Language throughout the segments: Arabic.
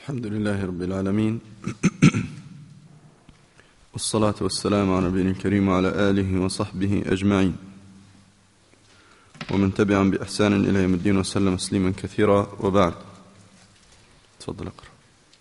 الحمد لله رب العالمين والصلاة والسلام على نبينا الكريم وعلى آله وصحبه أجمعين ومن تبعهم بإحسان إلى يوم الدين وسلم تسليما كثيرا، وبعد. تفضل اقرأ.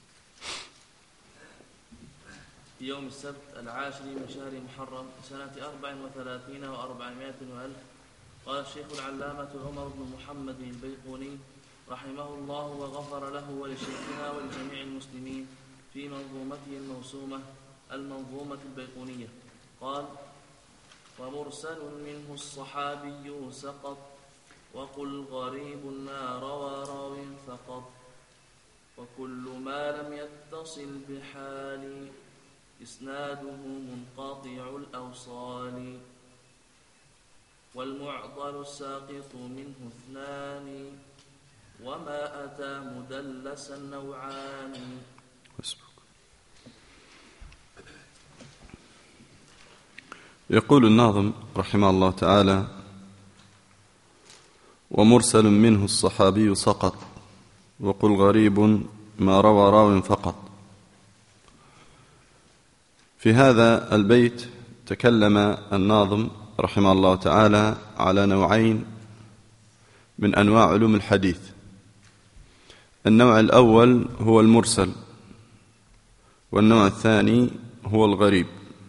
في يوم السبت 10 من شهر محرم سنة 34 و400 وألف، قال الشيخ العلامة عمر بن محمد البيقوني رحمه الله وغفر له ولشيخنا ولجميع المسلمين في منظومته المنظومة البيقونية، قال: ومرسل منه الصحابي سقط، وقل غريب ما روى راو فقط، وكل ما لم يتصل بحال إسناده منقطع الأوصال، والمعضل الساقط منه اثنان، وما أتى مدلسا نوعان. يقول الناظم رحمه الله تعالى: ومرسل منه الصحابي سقط، وقل غريب ما روى راو فقط. في هذا البيت تكلم الناظم رحمه الله تعالى على نوعين من أنواع علوم الحديث. النوع الأول هو المرسل، والنوع الثاني هو الغريب.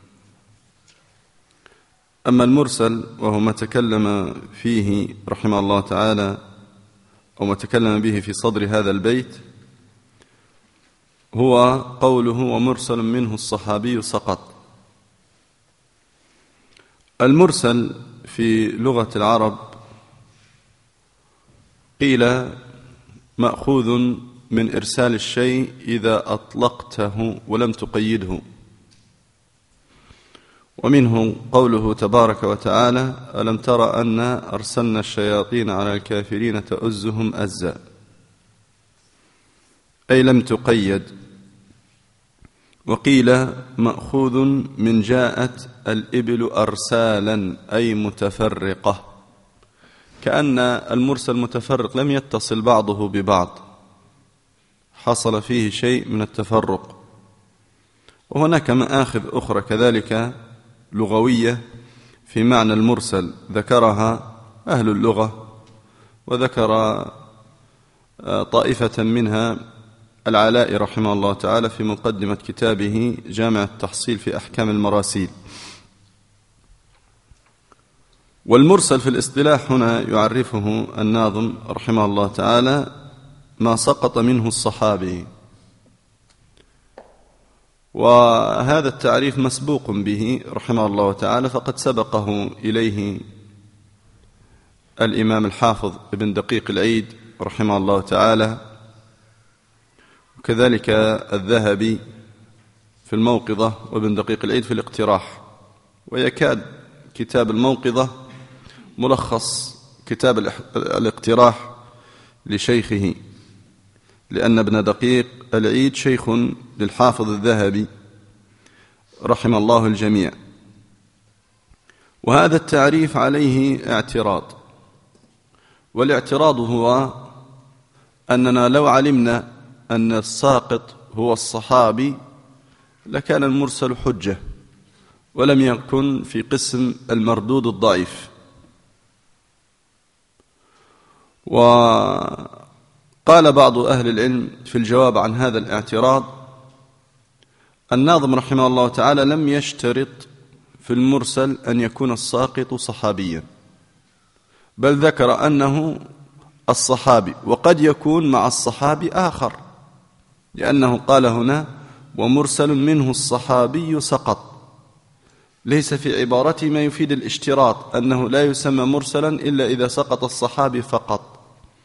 أما المرسل وهو ما تكلم فيه رحمه الله تعالى أو ما تكلم به في صدر هذا البيت، هو قوله ومرسل منه الصحابي سقط. المرسل في لغة العرب قيل مأخوذ من إرسال الشيء إذا أطلقته ولم تقيده، ومنه قوله تبارك وتعالى: ألم تر أنا أرسلنا الشياطين على الكافرين تؤزهم أزا، أي لم تقيد. وقيل مأخوذ من جاءت الإبل أرسالا، أي متفرقة، كأن المرسل متفرق لم يتصل بعضه ببعض، حصل فيه شيء من التفرق. وهناك مآخذ أخرى كذلك لغوية في معنى المرسل ذكرها أهل اللغة، وذكر طائفة منها العلاء رحمه الله تعالى في مقدمة كتابه جامع التحصيل في أحكام المراسيل. والمرسل في الاصطلاح هنا يعرفه الناظم رحمه الله تعالى ما سقط منه الصحابي، وهذا التعريف مسبوق به رحمه الله تعالى، فقد سبقه إليه الإمام الحافظ ابن دقيق العيد رحمه الله تعالى، وكذلك الذهبي في الموقظة وابن دقيق العيد في الاقتراح. ويكاد كتاب الموقظة ملخص كتاب الاقتراح لشيخه، لأن ابن دقيق العيد شيخ للحافظ الذهبي رحم الله الجميع. وهذا التعريف عليه اعتراض، والاعتراض هو أننا لو علمنا أن الساقط هو الصحابي لكان المرسل حجة، ولم يكن في قسم المردود الضعيف. وقال بعض أهل العلم في الجواب عن هذا الاعتراض: الناظم رحمه الله تعالى لم يشترط في المرسل أن يكون الساقط صحابيا، بل ذكر أنه الصحابي، وقد يكون مع الصحابي آخر، لأنه قال هنا ومرسل منه الصحابي سقط، ليس في عبارته ما يفيد الاشتراط أنه لا يسمى مرسلا إلا إذا سقط الصحابي فقط،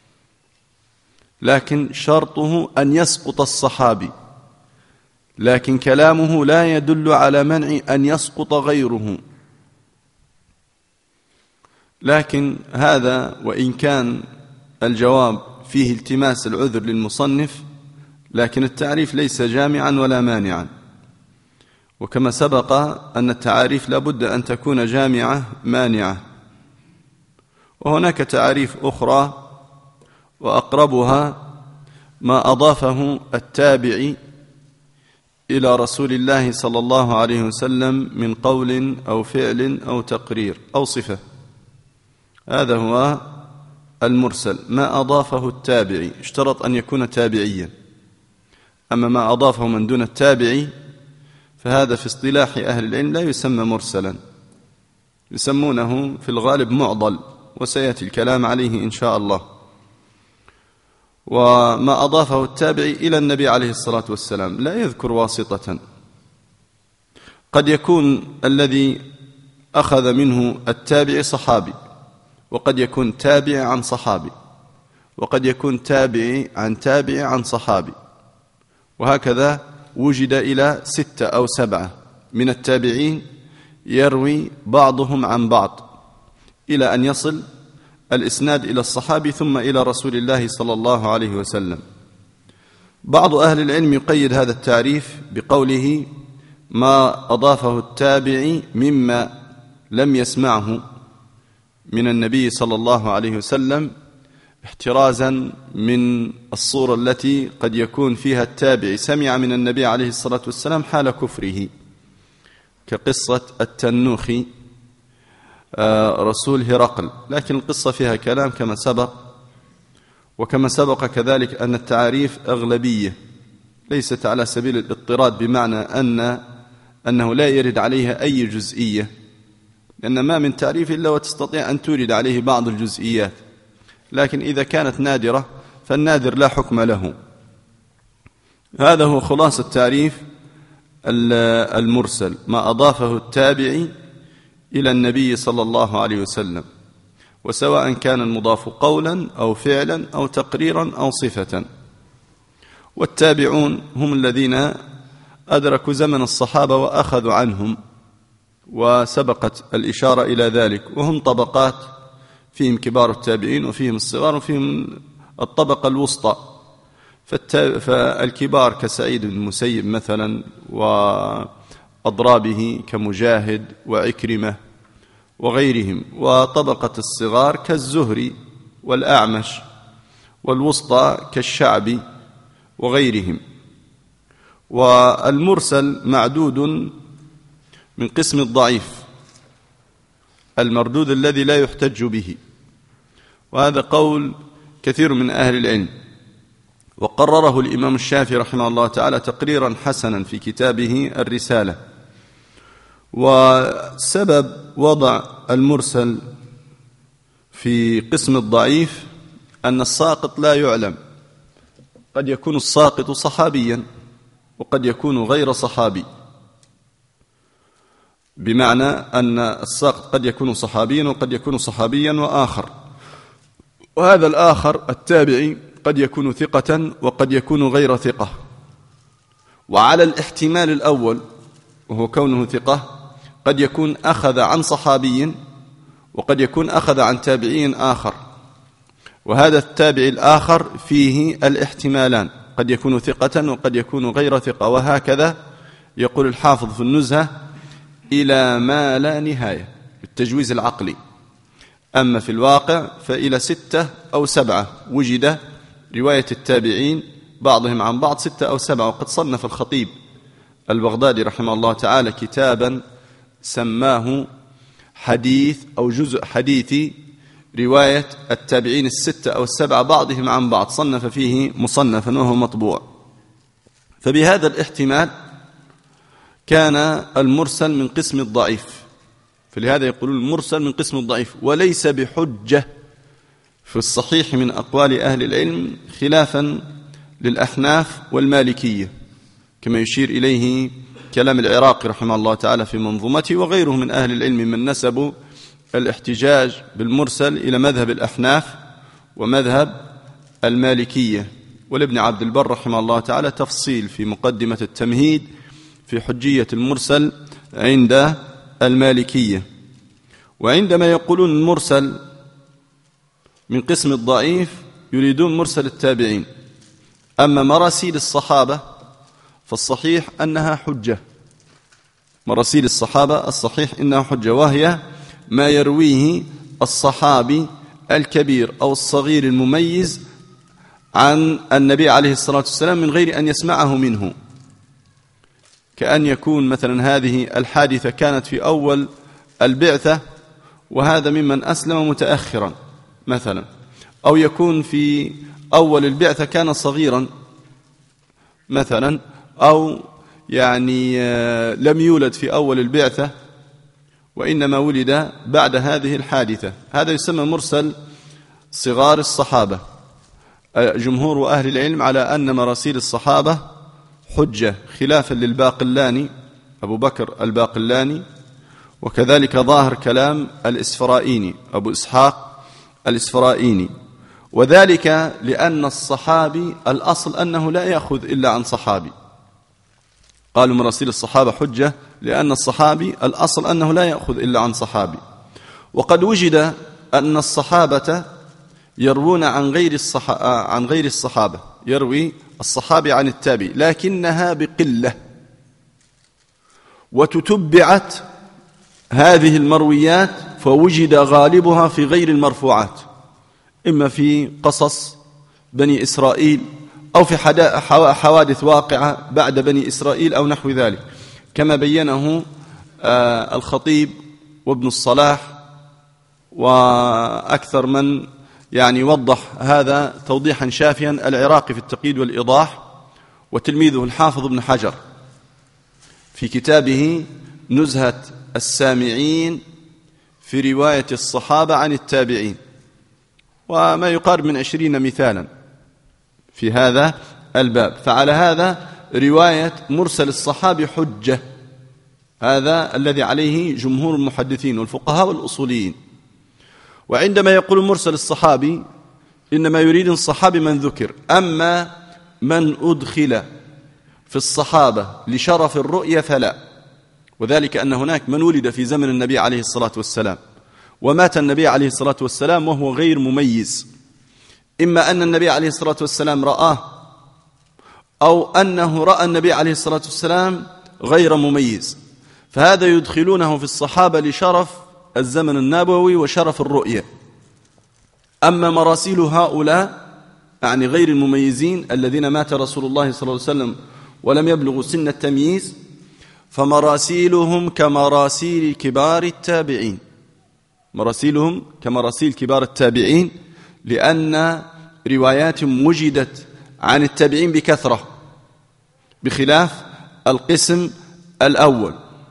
لكن شرطه أن يسقط الصحابي، لكن كلامه لا يدل على منع أن يسقط غيره. لكن هذا وإن كان الجواب فيه التماس العذر للمصنف، لكن التعريف ليس جامعا ولا مانعا، وكما سبق أن التعاريف لابد أن تكون جامعة مانعة. وهناك تعاريف أخرى وأقربها ما أضافه التابعي إلى رسول الله صلى الله عليه وسلم من قول أو فعل أو تقرير أو صفة، هذا هو المرسل. ما أضافه التابعي اشترط أن يكون تابعيا، أما ما أضافه من دون التابعي فهذا في اصطلاح أهل العلم لا يسمى مرسلا، يسمونه في الغالب معضل، وسيأتي الكلام عليه إن شاء الله. وما أضافه التابعي إلى النبي عليه الصلاة والسلام لا يذكر واسطة، قد يكون الذي أخذ منه التابع صحابي، وقد يكون تابع عن صحابي، وقد يكون تابع عن تابع عن صحابي، وهكذا وجد إلى 6 أو 7 من التابعين يروي بعضهم عن بعض إلى أن يصل الإسناد إلى الصحابي ثم إلى رسول الله صلى الله عليه وسلم. بعض أهل العلم يقيد هذا التعريف بقوله ما أضافه التابعي مما لم يسمعه من النبي صلى الله عليه وسلم، احترازا من الصورة التي قد يكون فيها التابعي سمع من النبي عليه الصلاة والسلام حال كفره، كقصة التنوخي رسول هرقل، لكن القصة فيها كلام كما سبق. وكما سبق كذلك أن التعاريف أغلبية ليست على سبيل الاضطراد، بمعنى أنه لا يرد عليها أي جزئية، لأن ما من تعريف إلا وتستطيع أن تورد عليه بعض الجزئيات، لكن إذا كانت نادرة فالنادر لا حكم له. هذا هو خلاصة تعريف المرسل، ما أضافه التابعي إلى النبي صلى الله عليه وسلم، وسواء كان المضاف قولا أو فعلا أو تقريرا أو صفة. والتابعون هم الذين أدركوا زمن الصحابة وأخذوا عنهم، وسبقت الإشارة إلى ذلك، وهم طبقات، فيهم كبار التابعين وفيهم الصغار وفيهم الطبقة الوسطى. فالكبار كسعيد بن المسيب مثلا وأضرابه كمجاهد وعكرمة وغيرهم، وطبقة الصغار كالزهري والأعمش، والوسطى كالشعبي وغيرهم. والمرسل معدود من قسم الضعيف المردود الذي لا يحتج به، وهذا قول كثير من أهل العلم، وقرره الإمام الشافعي رحمه الله تعالى تقريرا حسنا في كتابه الرسالة. وسبب وضع المرسل في قسم الضعيف أن الساقط لا يعلم، قد يكون الساقط صحابيا وقد يكون غير صحابي، بمعنى أن الساقط قد يكون صحابيا وقد يكون صحابيا وآخر، وهذا الآخر التابعي قد يكون ثقة وقد يكون غير ثقة. وعلى الاحتمال الأول وهو كونه ثقة قد يكون أخذ عن صحابي وقد يكون أخذ عن تابعي آخر، وهذا التابع الآخر فيه الاحتمالان، قد يكون ثقة وقد يكون غير ثقة، وهكذا يقول الحافظ في النزهة إلى ما لا نهاية بالتجويز العقلي. أما في الواقع فإلى 6 أو 7 وجد رواية التابعين بعضهم عن بعض 6 أو 7. وقد صنف الخطيب البغدادي رحمه الله تعالى كتابا سماه حديث أو جزء حديث رواية التابعين 6 أو 7 بعضهم عن بعض، صنف فيه مصنفا وهو مطبوع. فبهذا الاحتمال كان المرسل من قسم الضعيف، فلهذا يقولون المرسل من قسم الضعيف، وليس بحجة في الصحيح من أقوال أهل العلم، خلافا للأحناف والمالكية، كما يشير إليه كلام العراقي رحمه الله تعالى في منظومته، وغيره من أهل العلم من نسبوا الاحتجاج بالمرسل إلى مذهب الأحناف ومذهب المالكية. ولابن عبد البر رحمه الله تعالى تفصيل في مقدمة التمهيد في حجية المرسل عند المالكية. وعندما يقولون المرسل من قسم الضعيف يريدون مرسل التابعين. أما مراسيل الصحابة فالصحيح أنها حجة، مراسيل الصحابة الصحيح إنها حجة، وهي ما يرويه الصحابي الكبير أو الصغير المميز عن النبي عليه الصلاة والسلام من غير أن يسمعه منه، كأن يكون مثلا هذه الحادثة كانت في أول البعثة وهذا ممن أسلم متأخرا مثلا، أو يكون في أول البعثة كان صغيرا مثلا، أو يعني لم يولد في أول البعثة وإنما ولد بعد هذه الحادثة. هذا يسمى مرسل صغار الصحابة. جمهور أهل العلم على أن مراسيل الصحابة حجة، خلافا للباقلاني أبو بكر الباقلاني، وكذلك ظاهر كلام الإسفرائيني أبو إسحاق الإسفرائيني، وذلك لأن الصحابي الأصل أنه لا يأخذ إلا عن صحابي. قالوا مراسيل الصحابة حجة لأن الصحابي الأصل أنه لا يأخذ إلا عن صحابي. وقد وجد أن الصحابة يروون عن غير الصحابة، يروي الصحابي عن التابعي، لكنها بقلة، وتتبعت هذه المرويات فوجد غالبها في غير المرفوعات، إما في قصص بني إسرائيل أو في حوادث واقعة بعد بني إسرائيل أو نحو ذلك، كما بينه الخطيب وابن الصلاح وأكثر من يعني وضح هذا توضيحا شافيا العراقي في التقييد والإيضاح، وتلميذه الحافظ ابن حجر في كتابه نزهة السامعين في رواية الصحابة عن التابعين، وما يقارب من 20 مثالا في هذا الباب. فعلى هذا رواية مرسل الصحابي حجة، هذا الذي عليه جمهور المحدثين والفقهاء والأصوليين. وعندما يقول مرسل الصحابي إنما يريد الصحابي من ذكر، أما من أدخل في الصحابة لشرف الرؤية فلا، وذلك أن هناك من ولد في زمن النبي عليه الصلاة والسلام ومات النبي عليه الصلاة والسلام وهو غير مميز، إما أن النبي عليه الصلاة والسلام رآه أو أنه رأى النبي عليه الصلاة والسلام غير مميز، فهذا يدخلونه في الصحابة لشرف الزمن النبوي وشرف الرؤية. أما مراسيل هؤلاء يعني غير المميزين الذين مات رسول الله صلى الله عليه وسلم ولم يبلغوا سن التمييز، فمراسيلهم كمراسيل كبار التابعين، مراسيلهم كمراسيل كبار التابعين، لأن رواياتهم وجدت عن التابعين بكثرة بخلاف القسم الأول.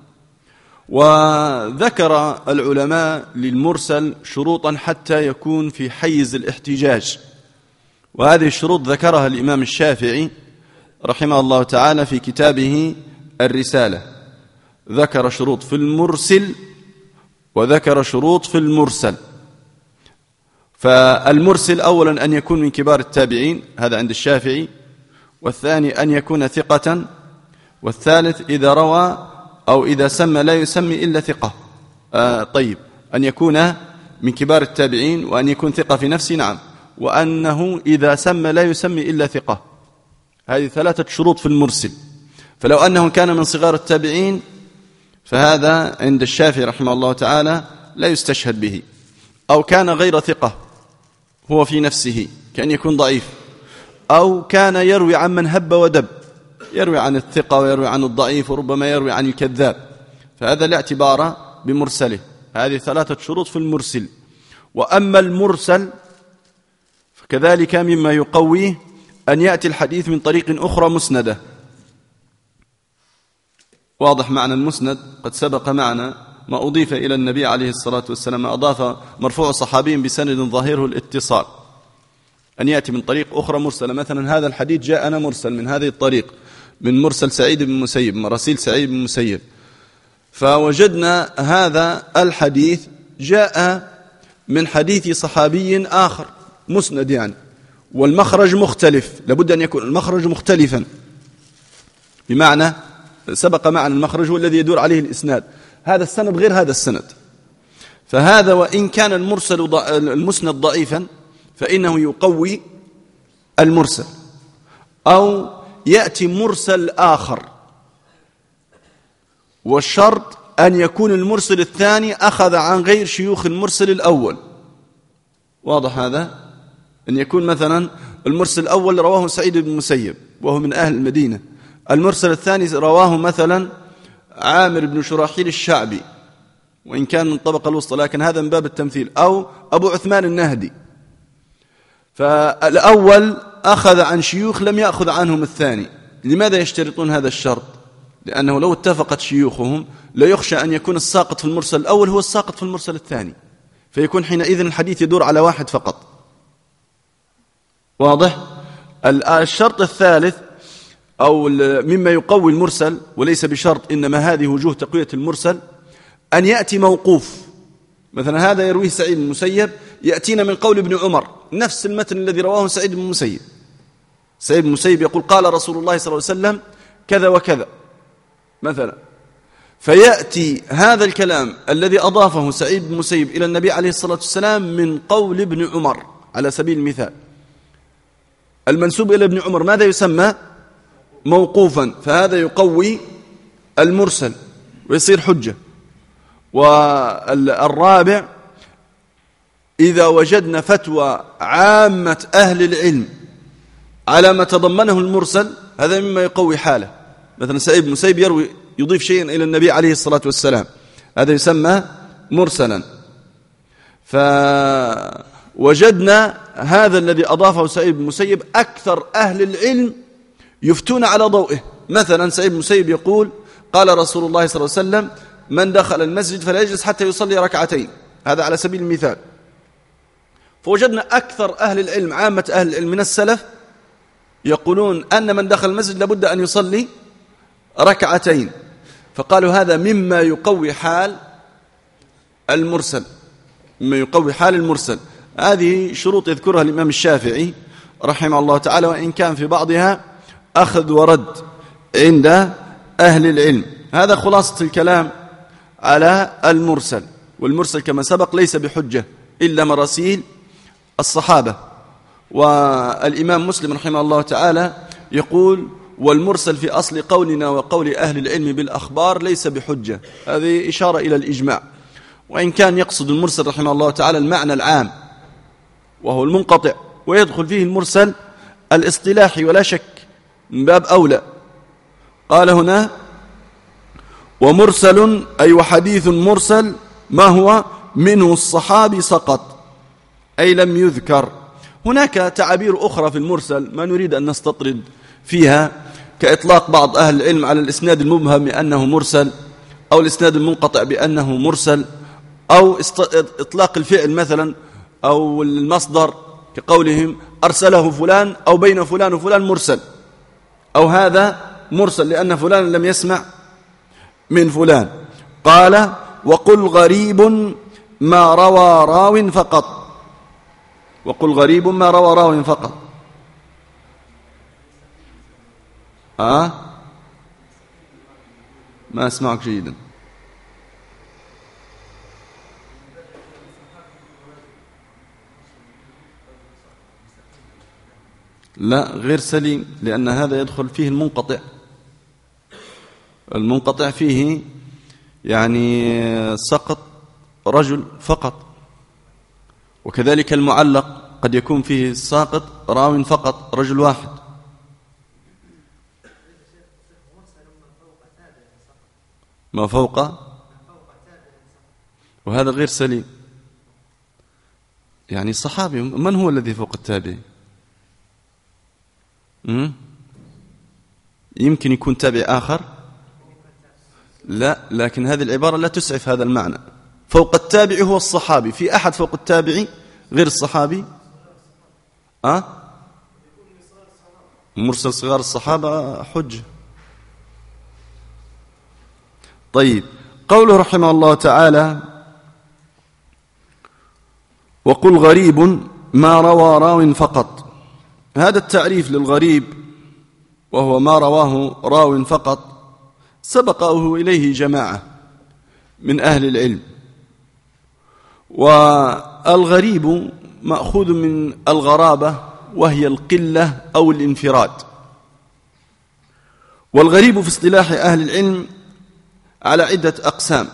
وذكر العلماء للمرسل شروطا حتى يكون في حيز الاحتجاج، وهذه الشروط ذكرها الإمام الشافعي رحمه الله تعالى في كتابه الرسالة، ذكر شروط في المرسل وذكر شروط في المرسل. فالمرسل أولا أن يكون من كبار التابعين، هذا عند الشافعي، والثاني أن يكون ثقة، والثالث إذا روى أو إذا سمى لا يسمي إلا ثقة. طيب، أن يكون من كبار التابعين وأن يكون ثقة في نفسه، نعم، وأنه إذا سمى لا يسمي إلا ثقة. هذه 3 شروط في المرسل. فلو أنه كان من صغار التابعين فهذا عند الشافعي رحمه الله تعالى لا يستشهد به، أو كان غير ثقة هو في نفسه كأن يكون ضعيف، أو كان يروي عن من هب ودب، يروي عن الثقة ويروي عن الضعيف وربما يروي عن الكذاب، فهذا لا اعتبار بمرسله. هذه 3 شروط في المرسل. وأما المرسل فكذلك مما يقويه أن يأتي الحديث من طريق أخرى مسندة. واضح معنى المسند؟ قد سبق معنا ما أضيف إلى النبي عليه الصلاة والسلام، ما أضاف مرفوع صحابي بسند ظاهره الاتصال، أن يأتي من طريق أخرى مرسلة. مثلا هذا الحديث جاءنا مرسل من هذه الطريق، من مرسل سعيد بن مسيب، مراسيل سعيد بن مسيب، فوجدنا هذا الحديث جاء من حديث صحابي آخر مسند يعني، والمخرج مختلف، لابد أن يكون المخرج مختلفا، بمعنى سبق معنا المخرج هو الذي يدور عليه الإسناد، هذا السند غير هذا السند. فهذا وإن كان المسند ضعيفا فإنه يقوي المرسل. أو يأتي مرسل آخر، والشرط أن يكون المرسل الثاني أخذ عن غير شيوخ المرسل الأول. واضح هذا؟ أن يكون مثلا المرسل الأول رواه سعيد بن المسيب وهو من أهل المدينة. المرسل الثاني رواه مثلا عامر بن شراحيل الشعبي وإن كان من الطبقة الوسطى، لكن هذا من باب التمثيل، أو أبو عثمان النهدي. فالأول أخذ عن شيوخ لم يأخذ عنهم الثاني. لماذا يشترطون هذا الشرط؟ لأنه لو اتفقت شيوخهم لا يخشى أن يكون الساقط في المرسل الأول هو الساقط في المرسل الثاني، فيكون حينئذ الحديث يدور على واحد فقط. واضح؟ الشرط الثالث أو مما يقوي المرسل وليس بشرط، إنما هذه وجوه تقوية المرسل، أن يأتي موقوف. مثلا هذا يرويه سعيد بن المسيب، يأتينا من قول ابن عمر نفس المتن الذي رواه سعيد بن المسيب. سعيد بن المسيب يقول قال رسول الله صلى الله عليه وسلم كذا وكذا مثلا، فيأتي هذا الكلام الذي أضافه سعيد بن المسيب إلى النبي عليه الصلاة والسلام من قول ابن عمر على سبيل المثال. المنسوب إلى ابن عمر ماذا يسمى؟ موقوفا، فهذا يقوي المرسل ويصير حجة. والرابع إذا وجدنا فتوى عامة أهل العلم على ما تضمنه المرسل، هذا مما يقوي حاله. مثلا سعيد بن المسيب يضيف شيئا إلى النبي عليه الصلاة والسلام، هذا يسمى مرسلا. فوجدنا هذا الذي أضافه سعيد بن المسيب أكثر أهل العلم يفتون على ضوئه. مثلا سعيد بن المسيب يقول قال رسول الله صلى الله عليه وسلم من دخل المسجد فلا يجلس حتى يصلي ركعتين، هذا على سبيل المثال. فوجدنا أكثر أهل العلم عامة أهل العلم من السلف يقولون أن من دخل المسجد لابد أن يصلي ركعتين، فقالوا هذا مما يقوي حال المرسل، مما يقوي حال المرسل. هذه شروط يذكرها الإمام الشافعي رحمه الله تعالى، وإن كان في بعضها أخذ ورد عند أهل العلم. هذا خلاصة الكلام على المرسل. والمرسل كما سبق ليس بحجة إلا مراسيل الصحابة. والإمام مسلم رحمه الله تعالى يقول والمرسل في أصل قولنا وقول أهل العلم بالأخبار ليس بحجة. هذه إشارة إلى الإجماع، وإن كان يقصد المرسل رحمه الله تعالى المعنى العام وهو المنقطع، ويدخل فيه المرسل الاصطلاحي ولا شك من باب أولى. قال هنا ومرسل أي وحديث مرسل ما هو منه الصحابي سقط أي لم يذكر. هناك تعابير أخرى في المرسل ما نريد أن نستطرد فيها، كإطلاق بعض أهل العلم على الإسناد المبهم بأنه مرسل، أو الإسناد المنقطع بأنه مرسل، أو إطلاق الفعل مثلا أو المصدر كقولهم أرسله فلان أو بين فلان وفلان مرسل، أو هذا مرسل لأن فلان لم يسمع من فلان. قال وقل غريب ما روى راو فقط. وقل غريب ما روى راو فقط. ما أسمعك جيدا. لا غير سليم، لأن هذا يدخل فيه المنقطع. المنقطع فيه يعني سقط رجل فقط، وكذلك المعلق قد يكون فيه ساقط راو فقط رجل واحد. ما فوق، وهذا غير سليم. يعني الصحابي من هو الذي فوق التابعي؟ يمكن يكون تابع آخر، لا، لكن هذه العبارة لا تسعف هذا المعنى. فوق التابع هو الصحابي، في أحد فوق التابعي غير الصحابي؟ مرسل صغار الصحابة حجة. طيب، قوله رحمه الله تعالى وقل غريب ما روى راو فقط. هذا التعريف للغريب وهو ما رواه راو فقط سبقه إليه جماعة من أهل العلم. والغريب مأخوذ من الغرابة وهي القلة أو الانفراد. والغريب في اصطلاح أهل العلم على عدة أقسام: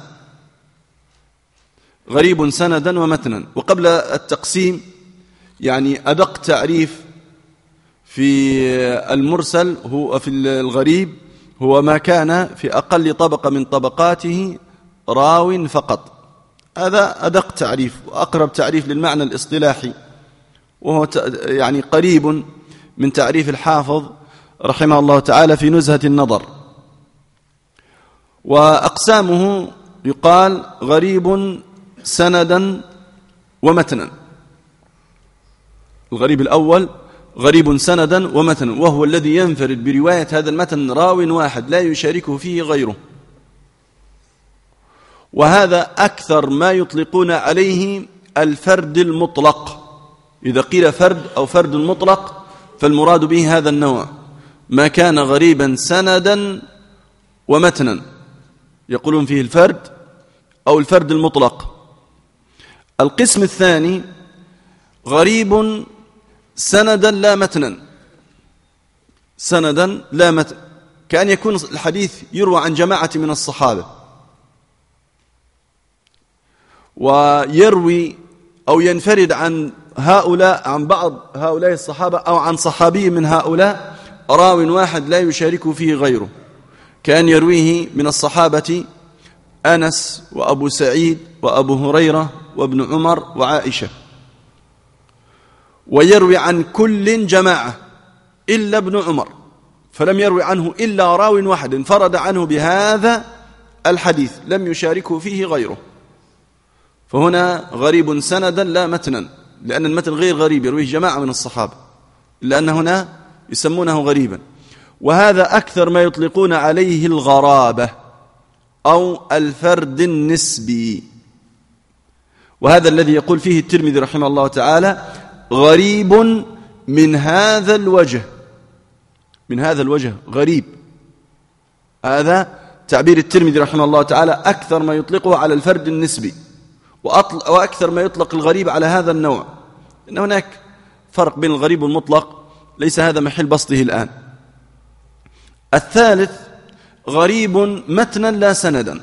غريب سندا ومتنا. وقبل التقسيم يعني أدق تعريف في المرسل هو في الغريب هو ما كان في أقل طبقة من طبقاته راو فقط. هذا أدق تعريف وأقرب تعريف للمعنى الاصطلاحي، وهو يعني قريب من تعريف الحافظ رحمه الله تعالى في نزهة النظر. وأقسامه يقال غريب سندا ومتنا. الغريب الأول غريب سندا ومتنا، وهو الذي ينفرد برواية هذا المتن راو واحد لا يشاركه فيه غيره، وهذا أكثر ما يطلقون عليه الفرد المطلق. إذا قيل فرد أو فرد مطلق فالمراد به هذا النوع، ما كان غريبا سندا ومتنا يقولون فيه الفرد أو الفرد المطلق. القسم الثاني غريب سندا لا متنا، سندا لا متن، كأن يكون الحديث يروى عن جماعة من الصحابة، ويروي أو ينفرد عن هؤلاء عن بعض هؤلاء الصحابة أو عن صحابي من هؤلاء راو واحد لا يشاركه فيه غيره، كأن يرويه من الصحابة أنس وأبو سعيد وأبو هريرة وابن عمر وعائشة، ويروي عن كل جماعة إلا ابن عمر، فلم يروي عنه إلا راو واحد انفرد عنه بهذا الحديث لم يشاركه فيه غيره، فهنا غريب سندا لا متنا، لأن المتن غير غريب يرويه جماعة من الصحابة، لأن هنا يسمونه غريبا. وهذا أكثر ما يطلقون عليه الغرابة أو الفرد النسبي، وهذا الذي يقول فيه الترمذي رحمه الله تعالى غريب من هذا الوجه، من هذا الوجه غريب. هذا تعبير الترمذي رحمه الله تعالى أكثر ما يطلقه على الفرد النسبي، وأكثر ما يطلق الغريب على هذا النوع، إن هناك فرق بين الغريب والمطلق ليس هذا محل بسطه الآن. الثالث غريب متنا لا سندا،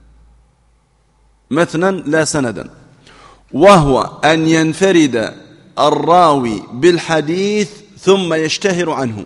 متنا لا سندا، وهو أن ينفرد الراوي بالحديث ثم يشتهر عنه،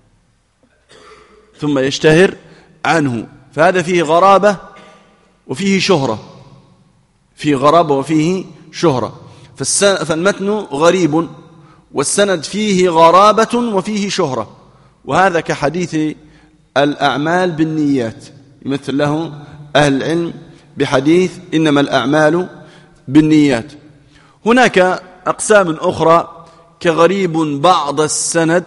ثم يشتهر عنه، فهذا فيه غرابة وفيه شهرة، فيه غرابة وفيه شهرة. فالمتن غريب والسند فيه غرابة وفيه شهرة، وهذا كحديث الأعمال بالنيات، يمثل له أهل العلم بحديث إنما الأعمال بالنيات. هناك أقسام أخرى كغريب بعض السند،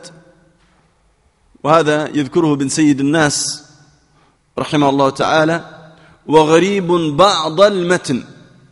وهذا يذكره ابن سيد الناس رحمه الله تعالى، وغريب بعض المتن،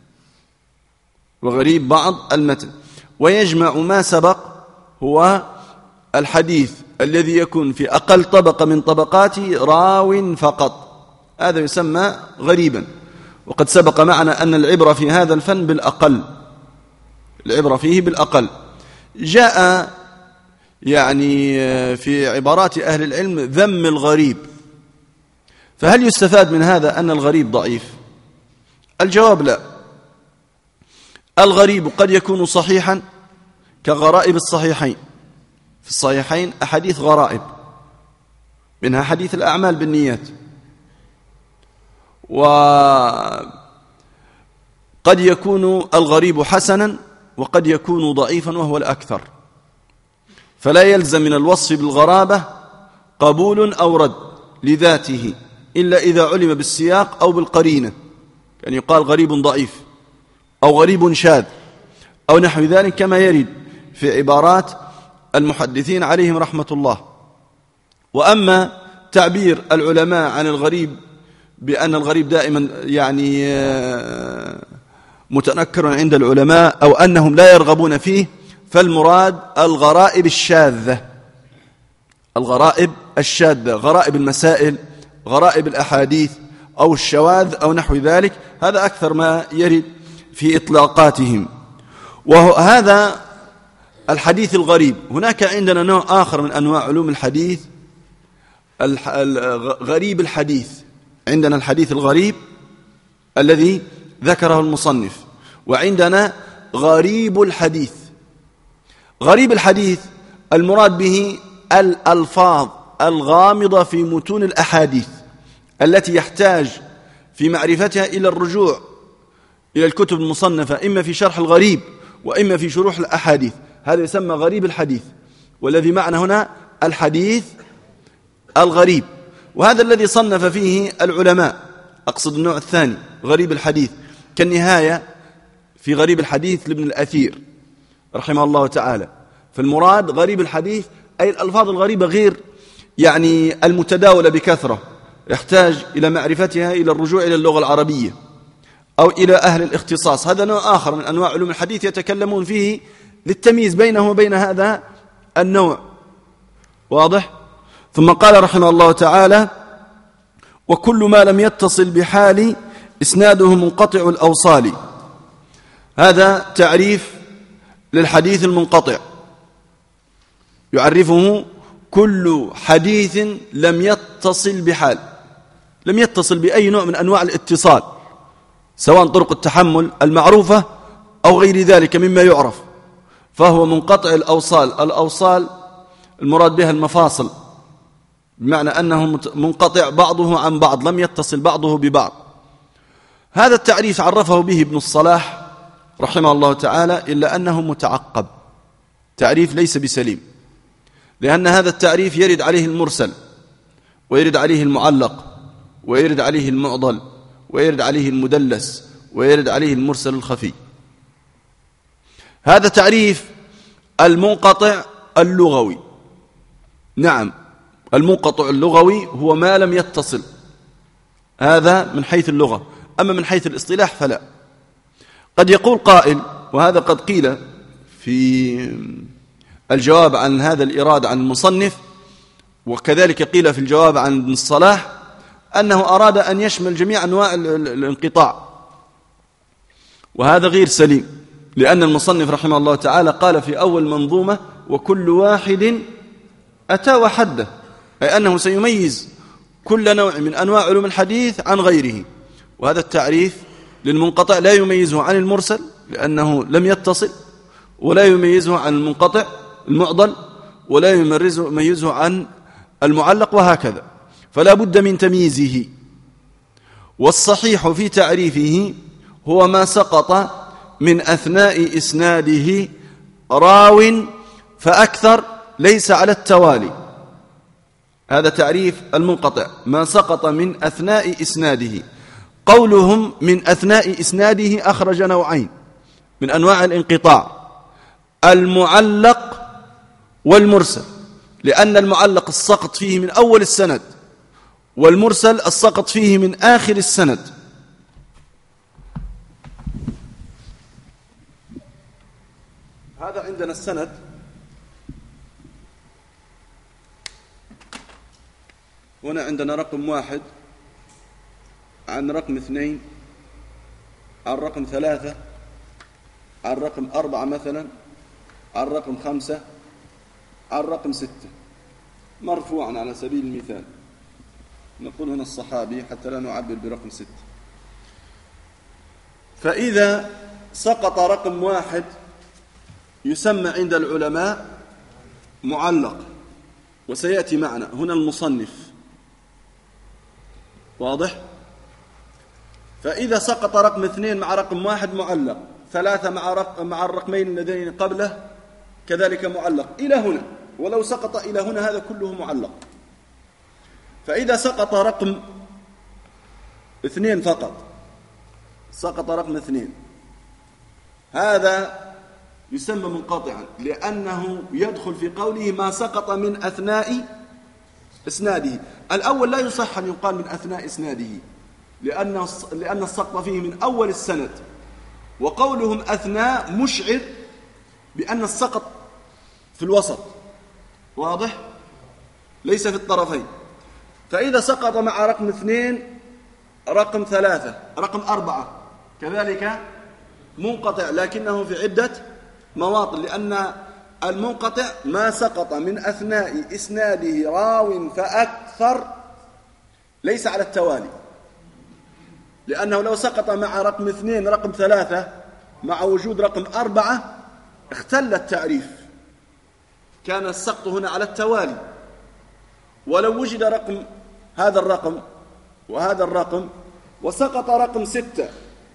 وغريب بعض المتن، ويجمع ما سبق هو الحديث الذي يكون في أقل طبقة من طبقاته راو فقط، هذا يسمى غريبا. وقد سبق معنا أن العبرة في هذا الفن بالأقل، العبرة فيه بالأقل. جاء يعني في عبارات أهل العلم ذم الغريب، فهل يستفاد من هذا أن الغريب ضعيف؟ الجواب لا. الغريب قد يكون صحيحا كغرائب الصحيحين، في الصحيحين أحاديث غرائب منها حديث الأعمال بالنيات، وقد يكون الغريب حسنا وقد يكون ضعيفا وهو الأكثر، فلا يلزم من الوصف بالغرابة قبول أو رد لذاته إلا إذا علم بالسياق أو بالقرينة، كان يقال غريب ضعيف أو غريب شاذ أو نحو ذلك، كما يرد في عبارات المحدثين عليهم رحمة الله. وأما تعبير العلماء عن الغريب بأن الغريب دائما يعني متنكر عند العلماء أو أنهم لا يرغبون فيه، فالمراد الغرائب الشاذة، الغرائب الشاذة، غرائب المسائل، غرائب الأحاديث أو الشواذ أو نحو ذلك، هذا أكثر ما يرد في إطلاقاتهم. وهذا الحديث الغريب. هناك عندنا نوع آخر من أنواع علوم الحديث، غريب الحديث. عندنا الحديث الغريب الذي ذكره المصنف، وعندنا غريب الحديث. غريب الحديث المراد به الألفاظ الغامضة في متون الأحاديث التي يحتاج في معرفتها إلى الرجوع إلى الكتب المصنفة إما في شرح الغريب وإما في شروح الأحاديث. هذا يسمى غريب الحديث، والذي معنا هنا الحديث الغريب، وهذا الذي صنف فيه العلماء. أقصد النوع الثاني غريب الحديث، كالنهاية في غريب الحديث لابن الأثير رحمه الله تعالى. فالمراد غريب الحديث أي الألفاظ الغريبة غير يعني المتداولة بكثرة، يحتاج إلى معرفتها إلى الرجوع إلى اللغة العربية أو إلى أهل الاختصاص. هذا نوع آخر من أنواع علوم الحديث يتكلمون فيه للتمييز بينه وبين هذا النوع. واضح؟ ثم قال رحمه الله تعالى: وكل ما لم يتصل بحال إسناده منقطع الأوصال. هذا تعريف للحديث المنقطع، يعرفه: كل حديث لم يتصل بحال، لم يتصل بأي نوع من أنواع الاتصال، سواء طرق التحمل المعروفة أو غير ذلك مما يعرف، فهو منقطع الأوصال. الأوصال المراد بها المفاصل، بمعنى أنه منقطع بعضه عن بعض، لم يتصل بعضه ببعض. هذا التعريف عرفه به ابن الصلاح رحمه الله تعالى، إلا أنه متعقب، تعريف ليس بسليم، لأن هذا التعريف يرد عليه المرسل، ويرد عليه المعلق، ويرد عليه المعضل، ويرد عليه المدلس، ويرد عليه المرسل الخفي. هذا تعريف المنقطع اللغوي. نعم، المنقطع اللغوي هو ما لم يتصل، هذا من حيث اللغة. أما من حيث الاصطلاح فلا. قد يقول قائل، وهذا قد قيل في الجواب عن هذا الإراد عن المصنف، وكذلك قيل في الجواب عن ابن الصلاح، أنه أراد أن يشمل جميع أنواع الانقطاع، وهذا غير سليم، لأن المصنف رحمه الله تعالى قال في أول منظومة: وكل واحد أتى وحده، أي أنه سيميز كل نوع من أنواع علوم الحديث عن غيره. وهذا التعريف للمنقطع لا يميزه عن المرسل لأنه لم يتصل، ولا يميزه عن المنقطع المعضل، ولا يميزه عن المعلق، وهكذا، فلا بد من تمييزه. والصحيح في تعريفه هو ما سقط من أثناء إسناده راو فأكثر ليس على التوالي. هذا تعريف المنقطع: ما سقط من أثناء إسناده. قولهم من أثناء إسناده أخرج نوعين من أنواع الانقطاع: المعلق والمرسل، لأن المعلق السقط فيه من أول السند، والمرسل السقط فيه من آخر السند. هذا عندنا السند، هنا عندنا رقم 1 عن رقم 2 عن رقم 3 عن رقم 4 مثلا عن رقم 5 عن رقم 6 مرفوعا على سبيل المثال. نقول هنا الصحابي حتى لا نعبر برقم 6. فإذا سقط رقم 1 يسمى عند العلماء معلق، وسيأتي معنا هنا المصنف. واضح؟ فإذا سقط رقم 2 مع رقم 1 معلق، 3 مع الرقمين اللذين قبله كذلك معلق إلى هنا، ولو سقط إلى هنا هذا كله معلق. فإذا سقط رقم 2 فقط، سقط رقم 2، هذا يسمى منقطعا، لأنه يدخل في قوله ما سقط من أثناء إسناده. الأول لا يصح أن يقال من أثناء إسناده، لأن السقط فيه من أول السند، وقولهم أثناء مشعر بأن السقط في الوسط. واضح؟ ليس في الطرفين. فإذا سقط مع رقم 2 رقم 3 رقم 4 كذلك منقطع، لكنه في عدة مواطن، لأن المنقطع ما سقط من أثناء إسناده راو فأكثر ليس على التوالي، لأنه لو سقط مع رقم 2 رقم 3 مع وجود رقم 4 اختل التعريف، كان السقط هنا على التوالي. ولو وجد رقم، هذا الرقم وهذا الرقم، وسقط رقم 6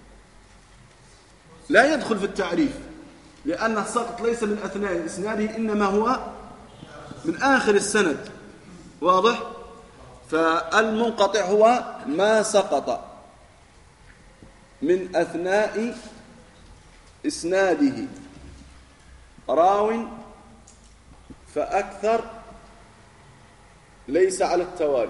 لا يدخل في التعريف، لأن السقط ليس من أثناء إسناده، إنما هو من آخر السند. واضح؟ فالمنقطع هو ما سقط من أثناء إسناده راو فأكثر ليس على التوالي،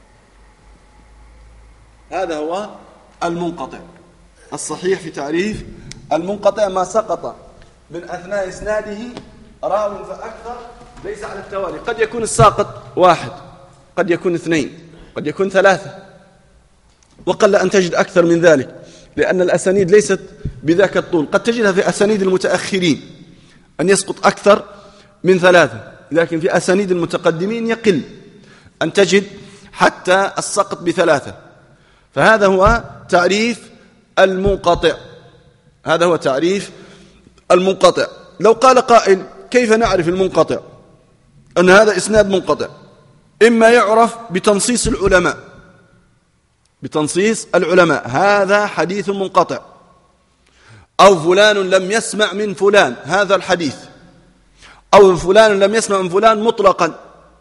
هذا هو المنقطع. الصحيح في تعريف المنقطع ما سقط من أثناء إسناده راو فأكثر ليس على التوالي. قد يكون الساقط 1، قد يكون 2، قد يكون 3، وقل أن تجد أكثر من ذلك، لأن الأسانيد ليست بذاك الطول. قد تجدها في أسانيد المتأخرين أن يسقط أكثر من 3، لكن في أسانيد المتقدمين يقل أن تجد حتى السقط ب3. فهذا هو تعريف المنقطع، هذا هو تعريف المنقطع. لو قال قائل كيف نعرف المنقطع أن هذا إسناد منقطع؟ إما يعرف بتنصيص العلماء، بتنصيص العلماء هذا حديث منقطع، أو فلان لم يسمع من فلان هذا الحديث، أو فلان لم يسمع من فلان مطلقا،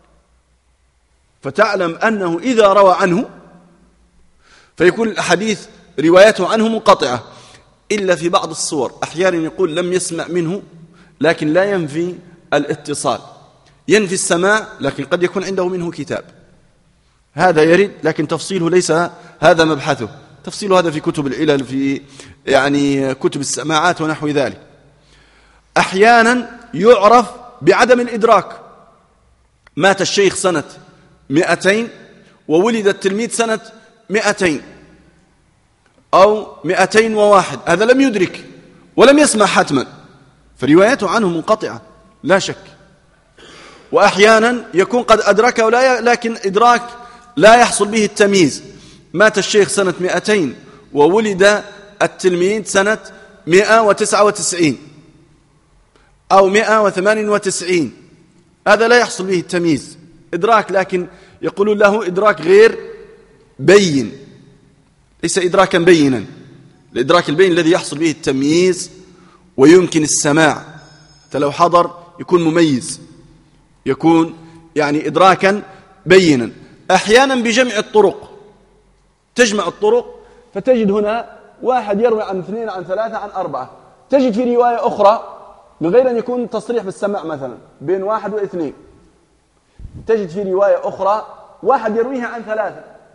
فتعلم أنه إذا روى عنه فيكون الحديث روايته عنه منقطعة، إلا في بعض الصور. أحيانا يقول لم يسمع منه لكن لا ينفي الاتصال، ينفي السماع لكن قد يكون عنده منه كتاب، هذا يرد، لكن تفصيله ليس هذا مبحثه، تفصيل هذا في كتب العلل، في يعني كتب السماعات ونحو ذلك. أحيانا يعرف بعدم الإدراك، مات الشيخ سنة 200 وولد التلميذ سنة 200 أو 201، هذا لم يدرك ولم يسمع حتما، فروايته عنه منقطعة لا شك. وأحيانا يكون قد أدركه لكن إدراك لا يحصل به التمييز، مات الشيخ سنة 200 وولد التلميذ سنة 199 أو 198، هذا لا يحصل به التمييز، إدراك لكن يقولون له إدراك غير بين، ليس إدراكا بينا. الإدراك البين الذي يحصل به التمييز ويمكن السماع، فلو حضر يكون مميز، يكون يعني إدراكا بينا. أحيانا بجمع الطرق، تجمع الطرق فتجد هنا واحد يروي عن 2 عن 3 عن 4، تجد في رواية أخرى من غير أن يكون تصريح بالسماع مثلا بين 1 و2، تجد في رواية أخرى واحد يرويها عن 3،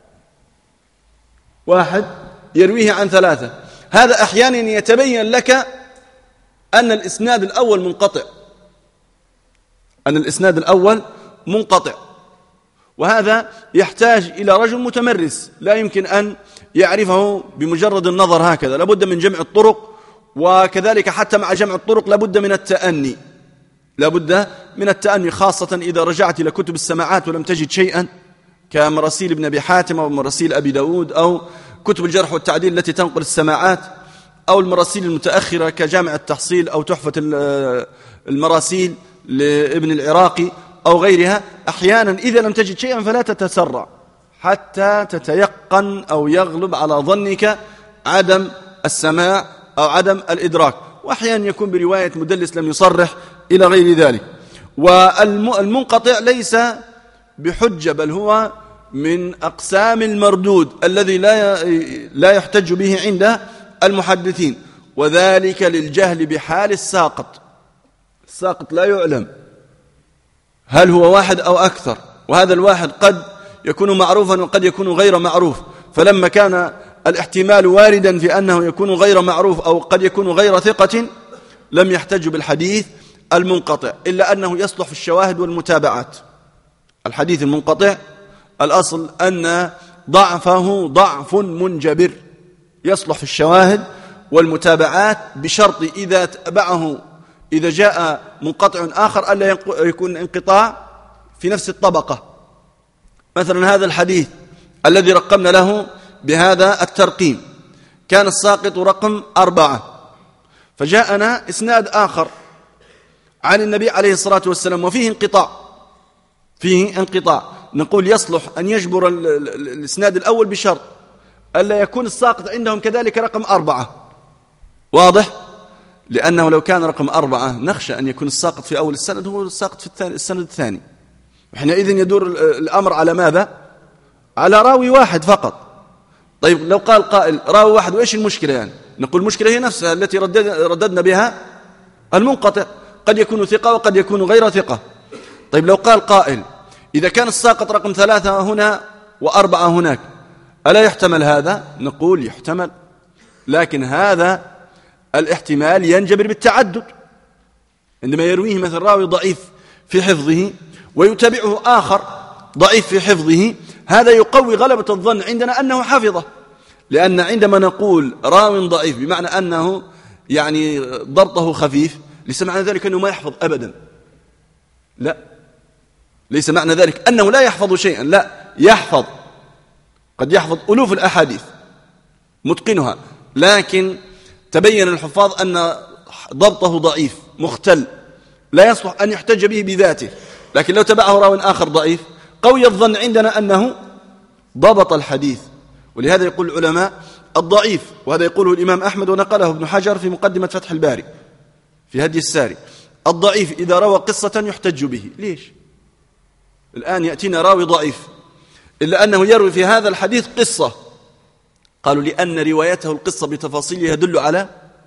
واحد يرويه عن 3. هذا أحيانا يتبين لك أن الإسناد الأول منقطع، أن الإسناد الأول منقطع، وهذا يحتاج إلى رجل متمرس، لا يمكن أن يعرفه بمجرد النظر هكذا، لابد من جمع الطرق، وكذلك حتى مع جمع الطرق لابد من التأني، لابد من التأني، خاصة إذا رجعت إلى كتب السماعات ولم تجد شيئا كمراسيل ابن أبي حاتم أو مراسيل أبي داود أو كتب الجرح والتعديل التي تنقل السماعات، أو المراسيل المتأخرة كجامع التحصيل أو تحفة المراسيل لابن العراقي أو غيرها. أحيانا إذا لم تجد شيئا فلا تتسرع حتى تتيقن أو يغلب على ظنك عدم السماع أو عدم الإدراك، وأحيانا يكون برواية مدلس لم يصرح إلى غير ذلك. والمنقطع ليس بحجة، بل هو من أقسام المردود الذي لا يحتج به عند المحدثين، وذلك للجهل بحال الساقط. الساقط لا يعلم هل هو واحد أو أكثر، وهذا الواحد قد يكون معروفا وقد يكون غير معروف، فلما كان الاحتمال واردا في أنه يكون غير معروف أو قد يكون غير ثقة لم يحتج بالحديث المنقطع، إلا أنه يصلح في الشواهد والمتابعات. الحديث المنقطع الأصل أن ضعفه ضعف منجبر، يصلح في الشواهد والمتابعات بشرط إذا جاء منقطع آخر ألا يكون انقطاع في نفس الطبقة. مثلا هذا الحديث الذي رقمنا له بهذا الترقيم كان الساقط رقم 4، فجاءنا إسناد آخر عن النبي عليه الصلاة والسلام وفيه انقطاع، نقول يصلح أن يجبر الإسناد الأول بشرط ألا يكون الساقط عندهم كذلك رقم 4. واضح؟ لأنه لو كان رقم 4 نخشى أن يكون الساقط في أول السند هو الساقط في السند الثاني، وحينئذ يدور الأمر على ماذا؟ على راوي واحد فقط. طيب لو قال قائل راوي واحد وإيش المشكلة يعني؟ نقول المشكلة هي نفسها التي رددنا بها المنقطع، قد يكون ثقة وقد يكون غير ثقة. طيب لو قال قائل إذا كان الساقط رقم 3 هنا و4 هناك ألا يحتمل هذا؟ نقول يحتمل، لكن هذا الاحتمال ينجبر بالتعدد. عندما يرويه مثل راوي ضعيف في حفظه ويتابعه آخر ضعيف في حفظه، هذا يقوي غلبة الظن عندنا أنه حافظه، لأن عندما نقول راو ضعيف بمعنى أنه يعني ضبطه خفيف، ليس معنى ذلك أنه ما يحفظ أبدا، لا، ليس معنى ذلك أنه لا يحفظ شيئا، لا، يحفظ، قد يحفظ ألوف الأحاديث متقنها، لكن تبين الحفاظ أن ضبطه ضعيف مختل لا يصلح أن يحتج به بذاته. لكن لو تبعه راو آخر ضعيف قوي الظن عندنا أنه ضبط الحديث. ولهذا يقول العلماء الضعيف، وهذا يقوله الإمام أحمد ونقله ابن حجر في مقدمة فتح الباري في هدي الساري، الضعيف إذا روى قصة يحتج به. ليش؟ الآن يأتينا راوي ضعيف إلا أنه يروي في هذا الحديث قصة، قالوا لأن روايته القصة بتفاصيلها يدل على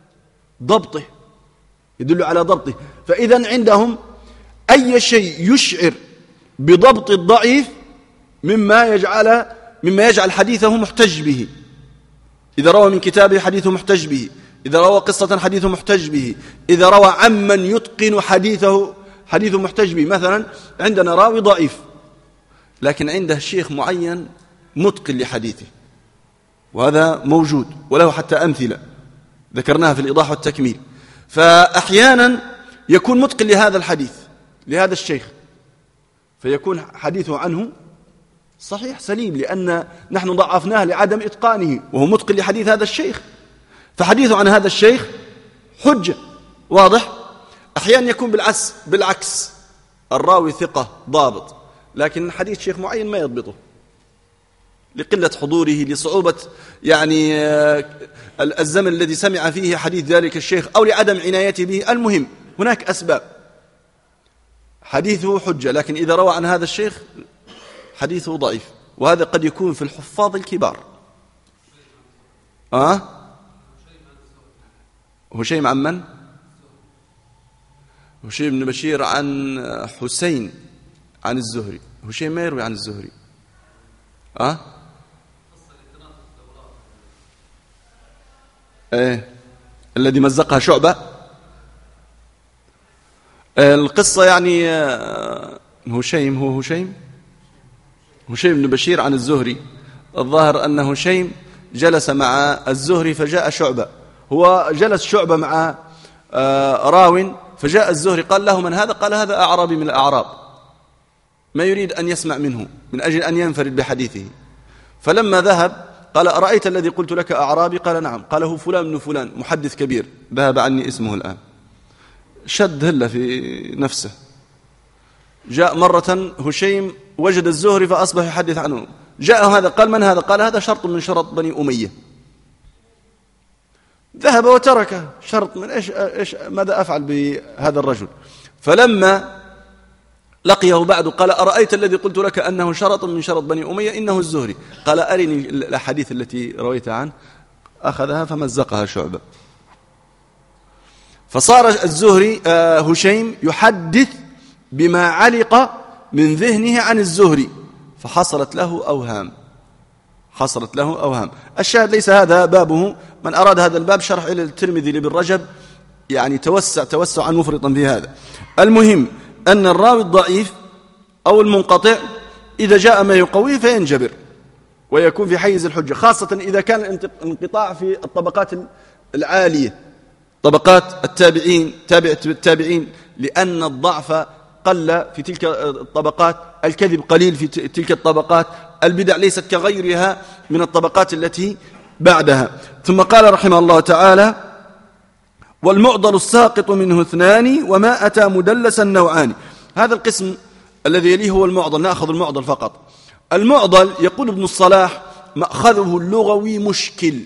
ضبطه، فإذا عندهم أي شيء يشعر بضبط الضعيف مما يجعل حديثه محتج به. إذا روى من كتابه حديثه محتج به، إذا روى قصة حديثه محتج به، إذا روى عمن يتقن حديثه محتج به. مثلا عندنا راوي ضعيف لكن عنده شيخ معين متقن لحديثه، وهذا موجود وله حتى أمثلة ذكرناها في الإيضاح والتكميل. فأحيانا يكون متقن لهذا الحديث لهذا الشيخ، فيكون حديثه عنه صحيح سليم، لأن نحن ضعفناه لعدم إتقانه، وهو متقن لحديث هذا الشيخ، فحديثه عن هذا الشيخ حجة. واضح؟ أحيانا يكون بالعكس، الراوي ثقة ضابط لكن حديث شيخ معين ما يضبطه لقلة حضوره، لصعوبة يعني الزمن الذي سمع فيه حديث ذلك الشيخ، أو لعدم عنايته به. المهم هناك أسباب، حديثه حجة لكن إذا روى عن هذا الشيخ حديثه ضعيف، وهذا قد يكون في الحفاظ الكبار. هشيم عن من؟ هشيم بن بشير عن حسين عن الزهري. هشيم ما يروي عن الزهري. الذي مزقها شعبة. القصة يعني هشيم بن بشير عن الزهري. الظاهر أن هشيم جلس مع الزهري فجاء شعبة، هو جلس شعبة مع راو، فجاء الزهري قال له من هذا؟ قال هذا أعرابي من الأعراب ما يريد أن يسمع منه من أجل أن ينفرد بحديثه. فلما ذهب قال أرأيت الذي قلت لك أعرابي؟ قال نعم. قال هو فلان بن فلان محدث كبير ذهب عني اسمه الآن. شد هلة في نفسه. جاء مرة هشيم وجد الزهري فأصبح يحدث عنه، جاء هذا قال من هذا؟ قال هذا شرط من شرط بني أمية. ذهب وتركه، شرط من إيش ماذا أفعل بهذا الرجل؟ فلما لقيه بعد قال أرأيت الذي قلت لك أنه شرط من شرط بني أمية إنه الزهري. قال أرني الأحاديث التي رويت عنه. أخذها فمزقها شعبة. فصار الزهري هشيم يحدث بما علق من ذهنه عن الزهري، فحصلت له أوهام. الشاهد ليس هذا بابه، من أراد هذا الباب شرح إلى الترمذي لابن رجب يعني توسعا مفرطا في هذا. المهم أن الراوي الضعيف أو المنقطع إذا جاء ما يقويه فينجبر ويكون في حيز الحجة، خاصة إذا كان الانقطاع في الطبقات العالية، طبقات التابعين، لأن الضعف قل في تلك الطبقات، الكذب قليل في تلك الطبقات، البدع ليست كغيرها من الطبقات التي بعدها. ثم قال رحمه الله تعالى والمعضل الساقط منه اثنان وما أتى مدلسا نوعان. هذا القسم الذي يليه هو المعضل. نأخذ المعضل فقط. المعضل يقول ابن الصلاح مأخذه اللغوي مشكل.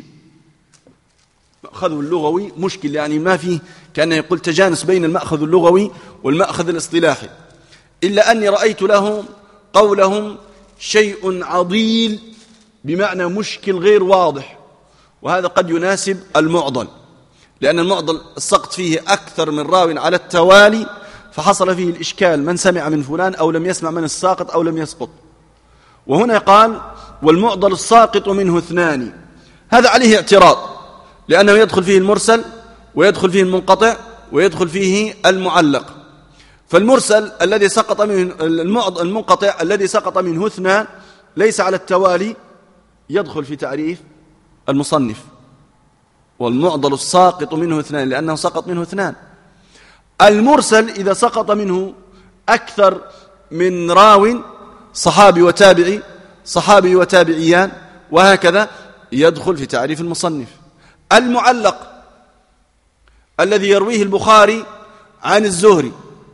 مأخذه اللغوي مشكل، يعني ما فيه، كان يقول تجانس بين المأخذ اللغوي والمأخذ الاصطلاحي، إلا أني رأيت لهم قولهم شيء عضيل بمعنى مشكل غير واضح، وهذا قد يناسب المعضل، لأن المعضل السقط فيه أكثر من راو على التوالي، فحصل فيه الإشكال من سمع من فلان أو لم يسمع من الساقط أو لم يسقط. وهنا قال والمعضل الساقط منه اثنان، هذا عليه اعتراض، لأنه يدخل فيه المرسل ويدخل فيه المنقطع ويدخل فيه المعلق. فالمرسل الذي سقط منه المنقطع الذي سقط منه اثنان ليس على التوالي يدخل في تعريف المصنف. والمعضل الساقط منه اثنان لأنه سقط منه اثنان. المرسل إذا سقط منه أكثر من راو، صحابي وتابعي، صحابي وتابعيان، وهكذا، يدخل في تعريف المصنف. المعلق الذي يرويه البخاري عن الزهري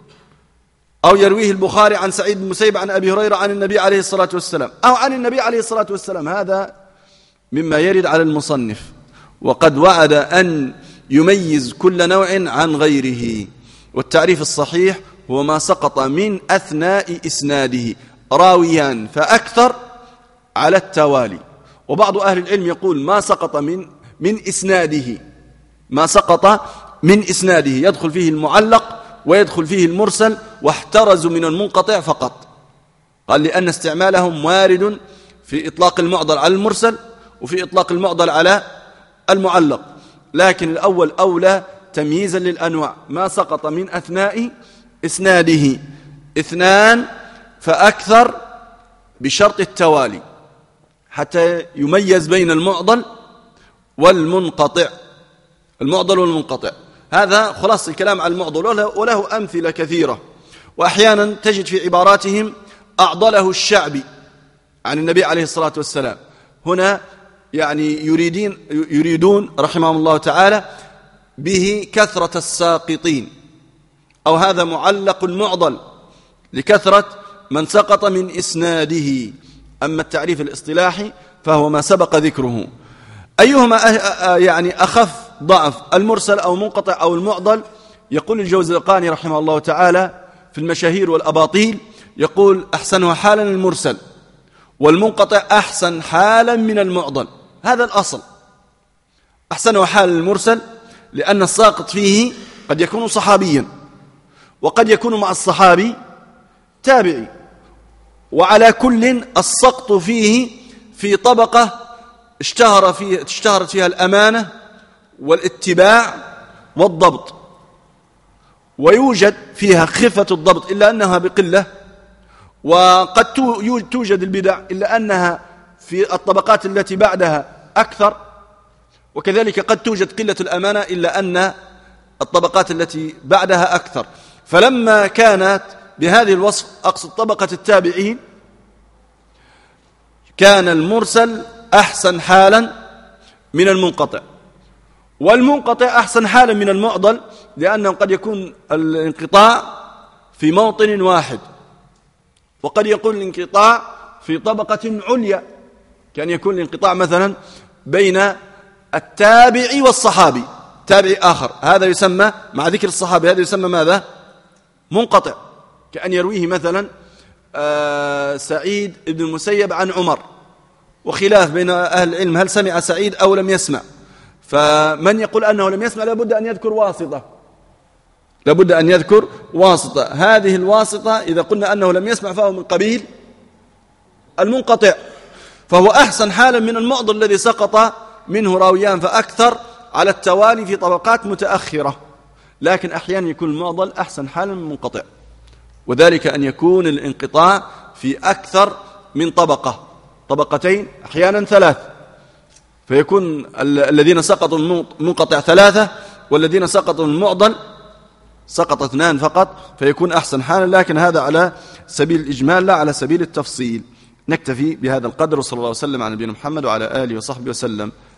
أو يرويه البخاري عن سعيد بن المسيب عن أبي هريرة عن النبي عليه الصلاة والسلام أو عن النبي عليه الصلاة والسلام، هذا مما يرد على المصنف، وقد وعد أن يميز كل نوع عن غيره. والتعريف الصحيح هو ما سقط من أثناء إسناده راويان فأكثر على التوالي. وبعض أهل العلم يقول ما سقط من إسناده، ما سقط من إسناده يدخل فيه المعلق ويدخل فيه المرسل، واحترزوا من المنقطع فقط. قال لأن استعمالهم وارد في إطلاق المعضل على المرسل وفي إطلاق المعضل على المعلق، لكن الأول أولى تمييزا للأنواع، ما سقط من أثناء إسناده اثنان فأكثر بشرط التوالي حتى يميز بين المعضل والمنقطع. المعضل والمنقطع، هذا خلاص الكلام على المعضل، وله أمثلة كثيرة. وأحيانا تجد في عباراتهم أعضله الشعبي عن النبي عليه الصلاة والسلام. هنا يعني يريدون رحمهم الله تعالى به كثرة الساقطين، أو هذا معلق معضل لكثرة من سقط من إسناده. أما التعريف الاصطلاحي فهو ما سبق ذكره. أيهما يعني أخف ضعف، المرسل أو منقطع أو المعضل؟ يقول الجوزقاني رحمه الله تعالى في المشاهير والأباطيل، يقول أحسنها حالا المرسل، والمنقطع أحسن حالا من المعضل. هذا الأصل، أحسنها حالا المرسل، لأن الساقط فيه قد يكون صحابيا وقد يكون مع الصحابي تابعي، وعلى كل السقط فيه في طبقة اشتهرت فيها الأمانة والاتباع والضبط، ويوجد فيها خفة الضبط إلا أنها بقلة، وقد توجد البدع إلا أنها في الطبقات التي بعدها أكثر، وكذلك قد توجد قلة الأمانة إلا أن الطبقات التي بعدها أكثر. فلما كانت بهذه الوصف، أقصد طبقة التابعين، كان المرسل أحسن حالا من المنقطع، والمنقطع أحسن حالا من المعضل، لأنه قد يكون الانقطاع في موطن واحد، وقد يكون الانقطاع في طبقة عليا، كان يكون الانقطاع مثلا بين التابع والصحابي، تابعي آخر، هذا يسمى مع ذكر الصحابي، هذا يسمى ماذا؟ منقطع. كأن يرويه مثلا سعيد بن المسيب عن عمر، وخلاف بين أهل العلم هل سمع سعيد أو لم يسمع، فمن يقول أنه لم يسمع لابد أن يذكر واسطة، لابد أن يذكر واسطة. هذه الواسطة إذا قلنا أنه لم يسمع فهو من قبيل المنقطع، فهو أحسن حالا من المعضل الذي سقط منه راويان فأكثر على التوالي في طبقات متأخرة. لكن أحيانا يكون المعضل أحسن حالا من المنقطع، وذلك أن يكون الانقطاع في أكثر من طبقة، طبقتين، أحيانا ثلاث، فيكون الذين سقطوا المنقطع ثلاثة، والذين سقطوا المعضل سقط اثنان فقط، فيكون أحسن حالا. لكن هذا على سبيل الإجمال لا على سبيل التفصيل. نكتفي بهذا القدر، وصلى الله وسلم على نبينا محمد وعلى آله وصحبه وسلم.